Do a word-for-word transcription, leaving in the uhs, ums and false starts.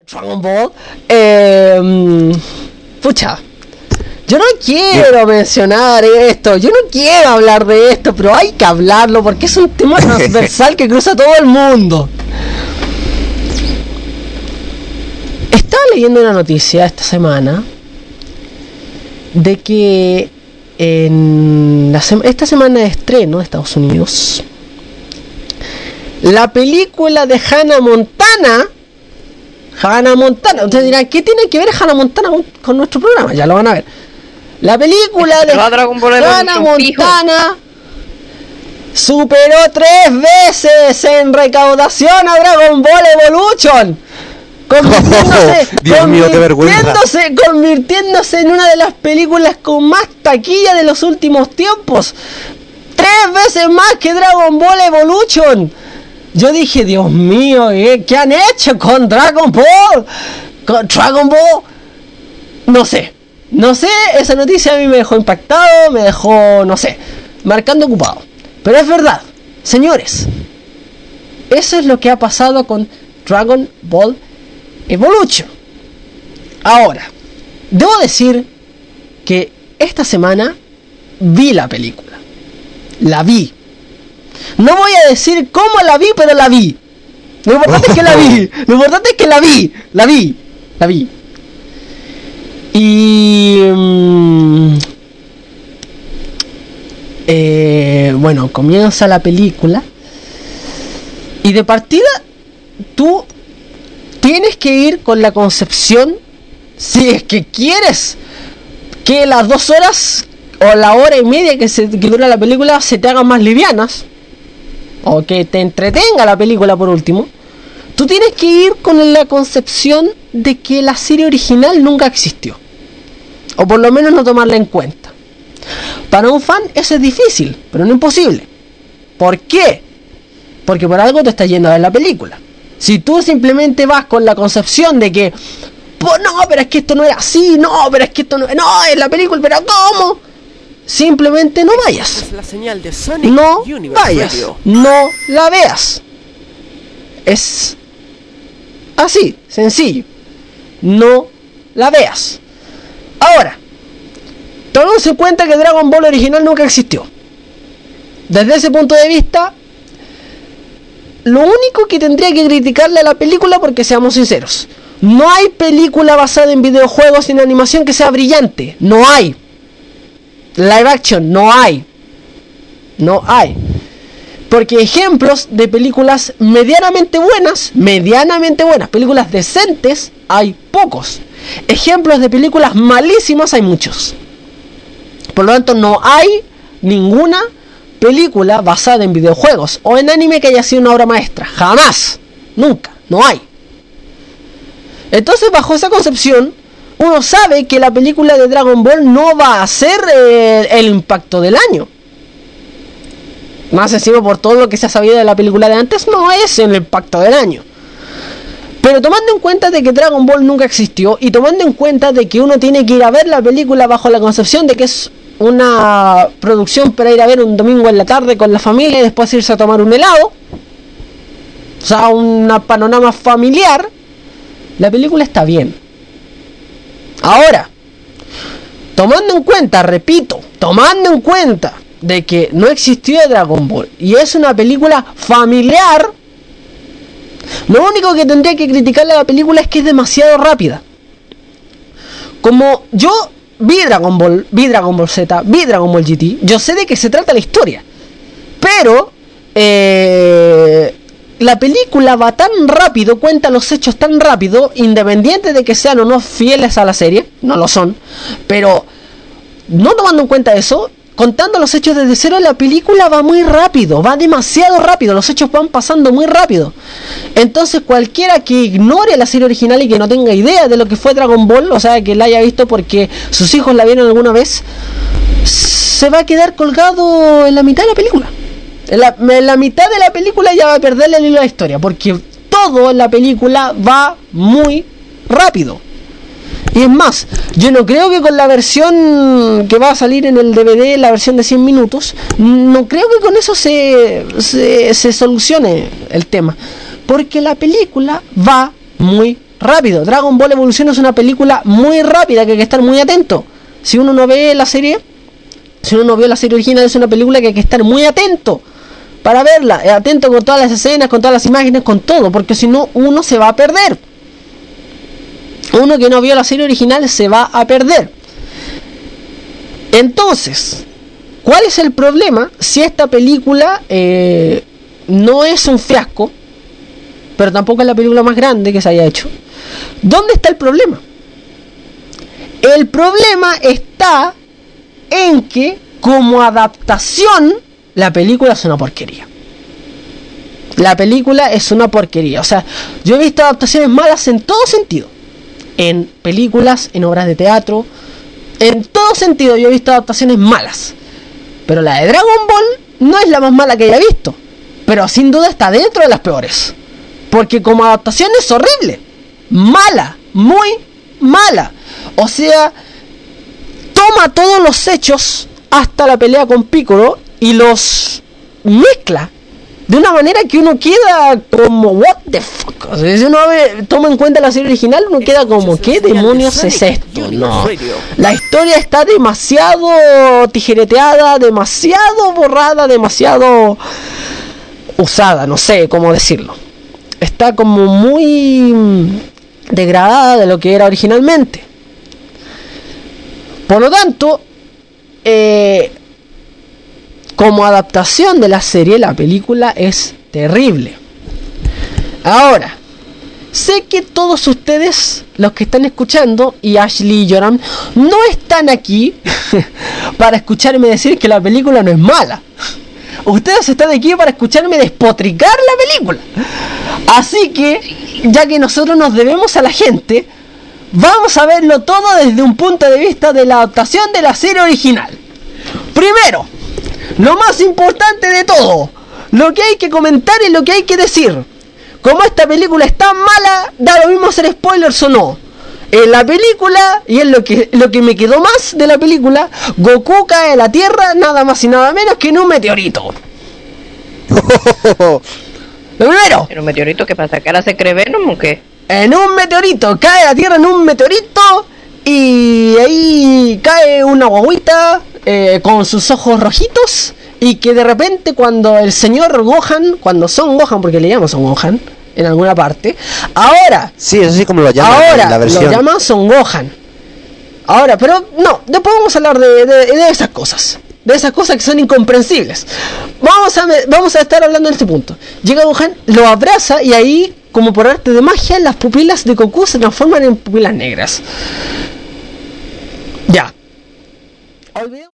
Dragon Ball. Eh, pucha. Yo no quiero mencionar esto, yo no quiero hablar de esto, pero hay que hablarlo porque es un tema transversal que cruza todo el mundo. Estaba leyendo una noticia esta semana de que en la sema, esta semana de estreno de Estados Unidos, la película de Hannah Montana, Hannah Montana, ustedes dirán, ¿qué tiene que ver Hannah Montana con, con nuestro programa? Ya lo van a ver. La película de Hannah Montana superó tres veces en recaudación a Dragon Ball Evolution, convirtiéndose, oh, Dios mío, qué vergüenza. convirtiéndose, convirtiéndose en una de las películas con más taquilla de los últimos tiempos. Tres veces más que Dragon Ball Evolution. Yo dije, Dios mío, ¿eh? ¿Qué han hecho con Dragon Ball? Con Dragon Ball, no sé. No sé, esa noticia a mí me dejó impactado, me dejó, no sé, marcando ocupado. Pero es verdad, señores, eso es lo que ha pasado con Dragon Ball Evolution. Ahora, debo decir que esta semana vi la película. La vi. No voy a decir cómo la vi, pero la vi. Lo importante es que la vi. Lo importante es que la vi. La vi. La vi. Y mmm, eh, bueno, comienza la película y de partida tú tienes que ir con la concepción, si es que quieres que las dos horas o la hora y media que, se, que dura la película se te hagan más livianas, o que te entretenga la película por último, tú tienes que ir con la concepción de que la serie original nunca existió, o por lo menos no tomarla en cuenta. Para un fan eso es difícil, pero no imposible. ¿Por qué? Porque por algo te estás yendo a ver la película. Si tú simplemente vas con la concepción de que, pues no, pero es que esto no era así, no, pero es que esto no, no, es la película, pero ¿cómo? Simplemente no vayas. Es la señal de Sonic no Universe vayas, Radio. no la veas. Es así, sencillo. No la veas. Ahora, tomemos en cuenta que Dragon Ball original nunca existió. Desde ese punto de vista, lo único que tendría que criticarle a la película, porque seamos sinceros, no hay película basada en videojuegos y en animación que sea brillante. No hay. Live action, no hay. No hay. Porque ejemplos de películas medianamente buenas, medianamente buenas, películas decentes, hay pocos. Ejemplos de películas malísimas hay muchos. Por lo tanto, no hay ninguna película basada en videojuegos o en anime que haya sido una obra maestra. Jamás. Nunca. No hay. Entonces, bajo esa concepción, uno sabe que la película de Dragon Ball no va a ser eh, el impacto del año. Más encima, por todo lo que se ha sabido de la película de antes, no es el impacto del año. Pero tomando en cuenta de que Dragon Ball nunca existió, y tomando en cuenta de que uno tiene que ir a ver la película bajo la concepción de que es una producción para ir a ver un domingo en la tarde con la familia y después irse a tomar un helado, o sea, un panorama familiar, la película está bien. Ahora, tomando en cuenta, repito, tomando en cuenta de que no existió Dragon Ball y es una película familiar, lo único que tendría que criticarle a la película es que es demasiado rápida. Como yo vi Dragon Ball, vi Dragon Ball Z, vi Dragon Ball G T, yo sé de qué se trata la historia. Pero eh, la película va tan rápido, cuenta los hechos tan rápido, independiente de que sean o no fieles a la serie, no lo son. Pero no tomando en cuenta eso, contando los hechos desde cero, la película va muy rápido, va demasiado rápido, los hechos van pasando muy rápido. Entonces cualquiera que ignore la serie original y que no tenga idea de lo que fue Dragon Ball, o sea, que la haya visto porque sus hijos la vieron alguna vez, se va a quedar colgado en la mitad de la película. En la, en la mitad de la película ya va a perderle el hilo de la historia, porque todo en la película va muy rápido. Y es más, yo no creo que con la versión que va a salir en el D V D, la versión de cien minutos, no creo que con eso se, se, se solucione el tema. Porque la película va muy rápido. Dragon Ball Evolution es una película muy rápida que hay que estar muy atento. Si uno no ve la serie, si uno no vio la serie original, es una película que hay que estar muy atento para verla, atento con todas las escenas, con todas las imágenes, con todo, porque si no uno se va a perder. Uno que no vio la serie original se va a perder. Entonces, ¿cuál es el problema si esta película eh, no es un fiasco, pero tampoco es la película más grande que se haya hecho? ¿Dónde está el problema? El problema está en que como adaptación la película es una porquería. La película es una porquería. O sea, yo he visto adaptaciones malas en todo sentido. En películas, en obras de teatro, en todo sentido yo he visto adaptaciones malas. Pero la de Dragon Ball no es la más mala que haya visto, pero sin duda está dentro de las peores. Porque como adaptación es horrible. Mala, muy mala. O sea, toma todos los hechos hasta la pelea con Piccolo y los mezcla de una manera que uno queda como what the fuck. O sea, si uno ve, toma en cuenta la serie original, uno queda como ¿qué demonios es esto? No, la historia está demasiado tijereteada, demasiado borrada, demasiado usada, no sé cómo decirlo. Está como muy degradada de lo que era originalmente. Por lo tanto, eh, como adaptación de la serie, la película es terrible. Ahora, sé que todos ustedes, los que están escuchando, y Ashley y Joram, no están aquí para escucharme decir que la película no es mala. Ustedes están aquí para escucharme despotricar la película. Así que, ya que nosotros nos debemos a la gente, vamos a verlo todo desde un punto de vista de la adaptación de la serie original. Primero, lo más importante de todo, lo que hay que comentar y lo que hay que decir. Como esta película es tan mala, da lo mismo hacer spoilers o no. En la película, y es lo que, lo que me quedó más de la película, Goku cae a la Tierra nada más y nada menos que en un meteorito. Lo primero. ¿En un meteorito que para sacar a ese Venom o qué? En un meteorito, cae a la Tierra en un meteorito y ahí cae una guaguita eh, con sus ojos rojitos y que de repente cuando el señor Gohan, cuando Son Gohan, porque le llaman Son Gohan en alguna parte, ahora, sí, eso sí como lo llaman ahora en la versión. Lo llaman Son Gohan. Ahora, pero no, después vamos a hablar de, de, de esas cosas. De esas cosas que son incomprensibles. Vamos a, vamos a estar hablando en este punto. Llega Gohan, lo abraza y ahí, como por arte de magia, las pupilas de Goku se transforman en pupilas negras. Ya. Olvidemos